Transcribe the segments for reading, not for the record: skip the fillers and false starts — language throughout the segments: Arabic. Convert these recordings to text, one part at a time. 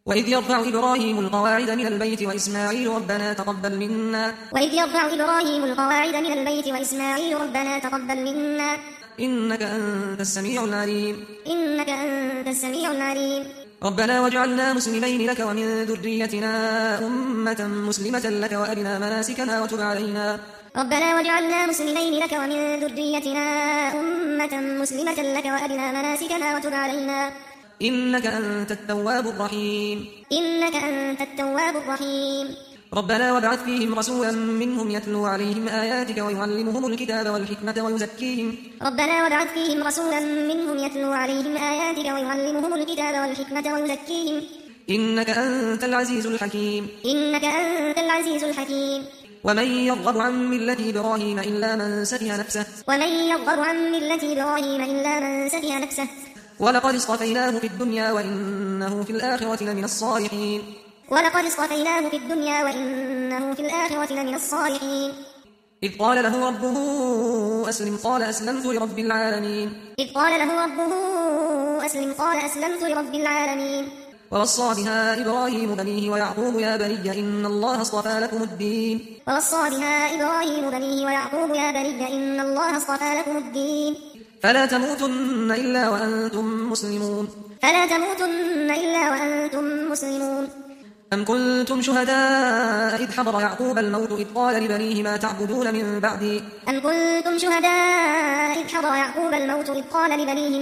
وإذ يرفع إبراهيم القواعد من البيت وإسماعيل ربنا تقبل منا وإذ يرفع إبراهيم القواعد من البيت وإسماعيل ربنا تقبل منا إنك أنت السميع العليم إنك أنت السميع العليم ربنا واجعلنا مسلمين لك ومن ذريتنا أمة مسلمة لك وأرنا مناسكنا وتب علينا ربنا واجعلنا مسلمين لك ومن ذريتنا أمة مسلمة لك وأرنا مناسكنا وتب علينا إنك أنت التواب الرحيم إنك أنت التواب الرحيم ربنا وابعث فيهم رسولا منهم يتلو عليهم آياتك ويعلمهم الكتاب والحكمة ويزكيهم ربنا وابعث فيهم رسولا منهم يتلو عليهم آياتك ويعلمهم الكتاب والحكمة ويزكيهم إنك أنت العزيز الحكيم إنك أنت العزيز الحكيم ومن يرغب عن ملة إبراهيم إلا من سفه نفسه ومن يرغب عن ملة إبراهيم إلا من سفه نفسه ولقد اصطفيناه في الدنيا وإنه في الآخرة لمن الصالحين ولقد اصطفيناه في الدنيا وإنه في الآخرة لمن الصالحين إذ قال له ربه أسلم قال أسلمت لرب العالمين إذ قال له ربه أسلم قال أسلمت لرب العالمين ووصى بها إبراهيم بنيه ويعقوب يا بني إن الله اصطفى لكم الدين ووصى بها إبراهيم بنيه ويعقوب يا بني إن الله اصطفى لكم الدين فلا تموتن إلا وأنتم مسلمون فلا تموتن إلا وأنتم مسلمون أم كنتم شهداء إذ حضر يعقوب الموت إذ قال لبنيه ما تعبدون من بعدي أم كنتم شهداء إذ حضر يعقوب الموت إذ قال لبنيه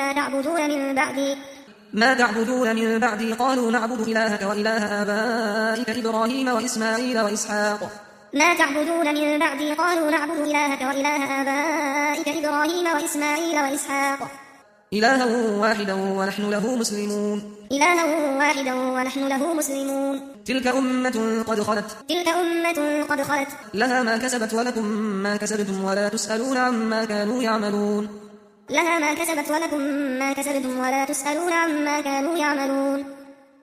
ما تعبدون من بعدي قالوا نعبد إلهك وإله آبائك إبراهيم وإسماعيل وإسحاق ما تعبدون من بعدي قالوا نعبد إلهك وإله آبائك إبراهيم وإسماعيل وإسحاق إلها واحدا ونحن له مسلمون إلها واحدا ونحن له مسلمون تلك أمة قد خلت لها ما كسبت ولكم ما كسبتم ولا تسألون عما كانوا يعملون لها ما كسبت ولكم ما كسبتم ولا تسألون عما كانوا يعملون